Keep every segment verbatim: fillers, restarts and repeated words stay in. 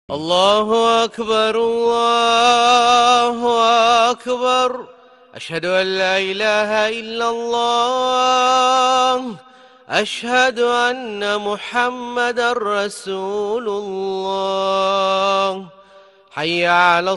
الله أكبر الله أكبر. أشهد أن لا إله إلا الله. أشهد أن محمدًا رسول الله. حي على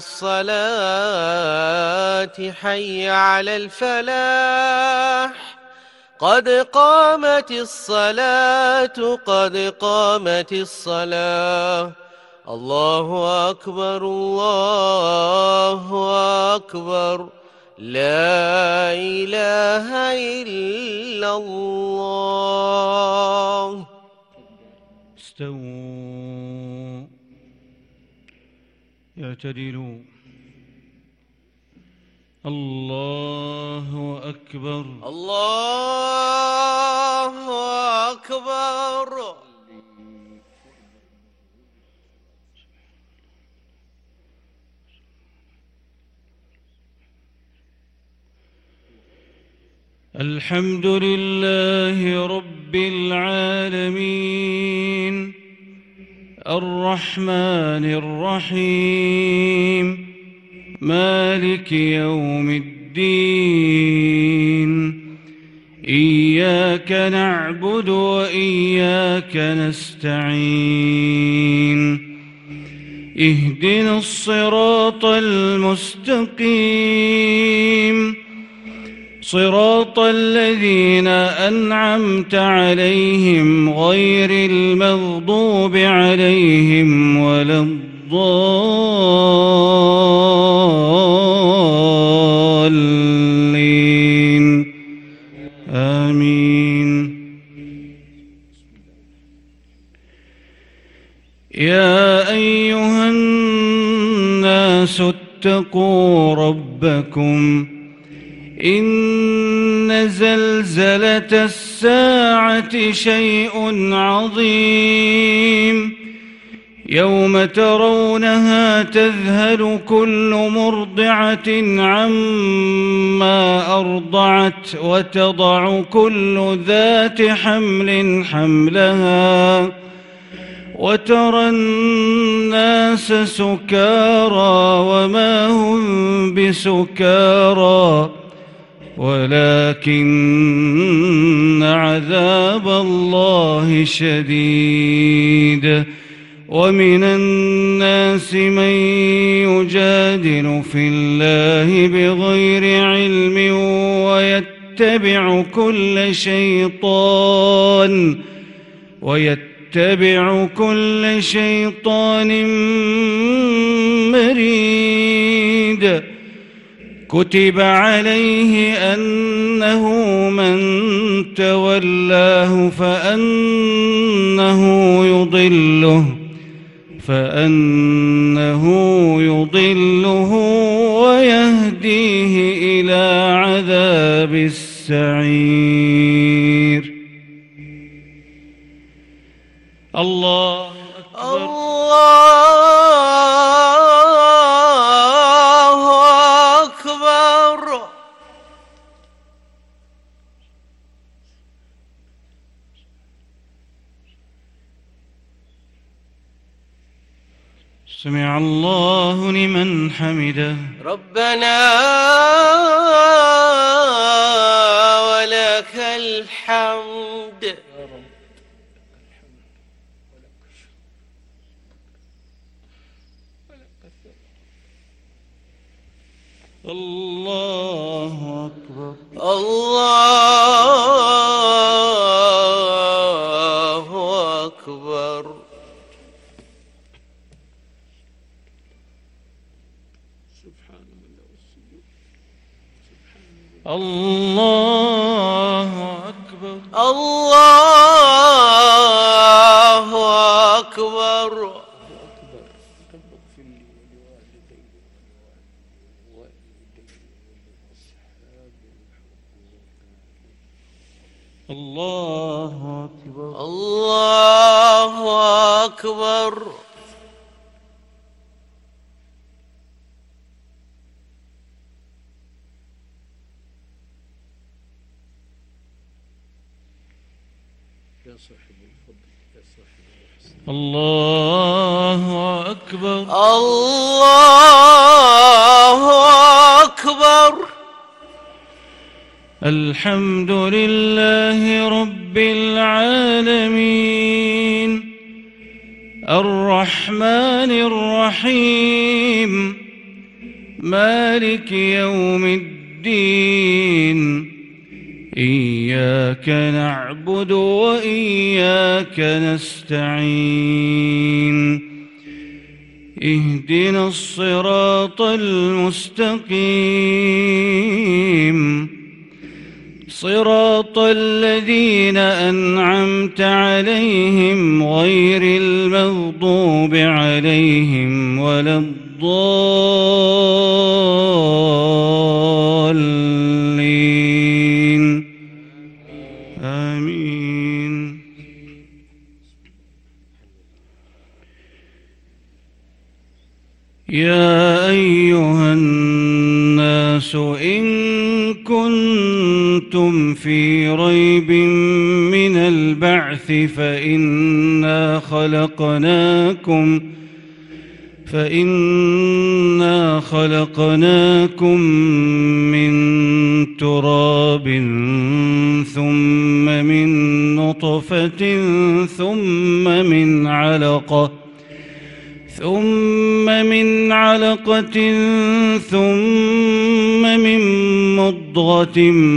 الصلاة حي على الفلاح. قد قامت الصلاة قد قامت الصلاة. الله أكبر الله أكبر. لا إله إلا الله. استووا اعتدلوا. الله أكبر الله أكبر. الحمد لله رب العالمين الرحمن الرحيم مالك يوم الدين. إياك نعبد وإياك نستعين. اهدنا الصراط المستقيم صراط الذين أنعمت عليهم غير المغضوب عليهم ولا الضالين. آمين. يا أيها الناس اتقوا ربكم إن زلزلة الساعة شيء عظيم. يوم ترونها تذهل كل مرضعة عما أرضعت وتضع كل ذات حمل حملها وترى الناس سكارى وما هم بسكارى ولكن عذاب الله شديد. ومن الناس من يجادل في الله بغير علم ويتبع كل شيطان ويتبع كل شيطان مريد. كتب عليه أنه من تولاه فأنه يضله فأنه يضله ويهديه إلى عذاب السعير. الله أكبر. الله أكبر. سمع الله لمن حمده. ربنا ولك الحمد. الله أكبر. الله أكبر. الله أكبر. الله أكبر. الله أكبر. الله أكبر. الله الله أكبر. الله أكبر. الحمد لله رب العالمين الرحمن الرحيم مالك يوم الدين إياك نعبد وإياك نستعين اهدنا الصراط المستقيم صراط الذين أنعمت عليهم غير المغضوب عليهم ولا الضالين آمين. يا أيها الناس إن كنتم في ريب من البعث فإنا خلقناكم فإنا خلقناكم من تراب ثم من نطفة ثم من علقة ثم من علقة ثم من مضغة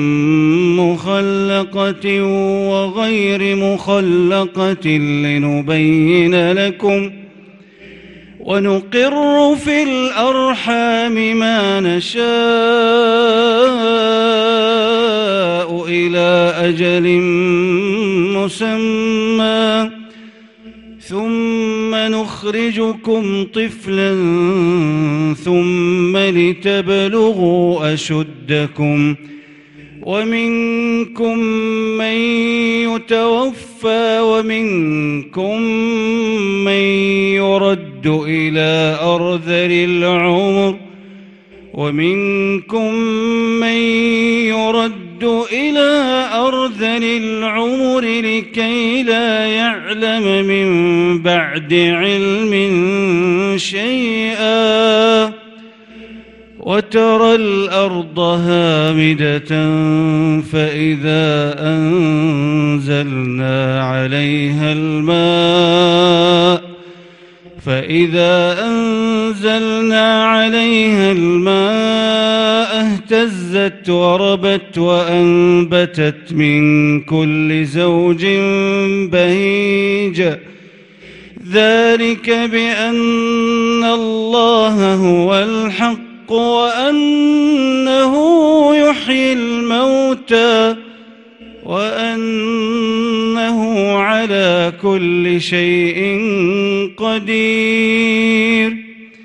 مخلقة وغير مخلقة لنبين لكم ونقر في الأرحام ما نشاء إلى أجل مسمى ثم نخرجكم طفلا ثم لتبلغوا أشدكم ومنكم من يتوفى ومنكم من يرد إلى أرذل العمر ومنكم من يرد إلى أرذل العمر لكي لا يعلم من بعد علم شيئا وترى الأرض هامدة فإذا أنزلنا عليها الماء فإذا أنزلنا عليها الماء اهتزت وربت وأنبتت من كل زوج بهيج ذلك بأن الله هو الحق وأنه يحيي الموتى وأنه على كل شيء قدير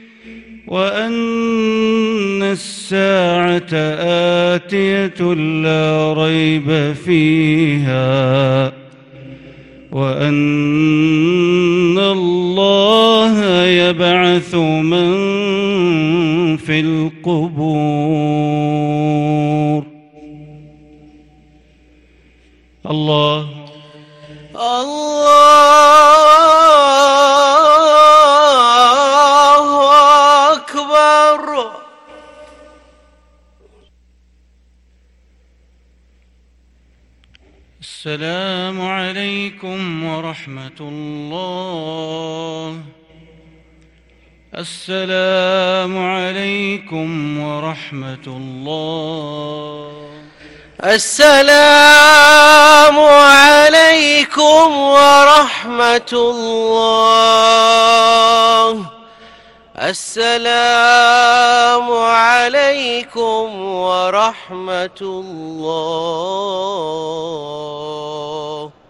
وأن الساعة آتية لا ريب فيها وأن الله يبعث من في القبور. الله الله أكبر. السلام عليكم ورحمة الله. السلام عليكم ورحمة الله. السلام عليكم ورحمة الله. السلام عليكم ورحمة الله.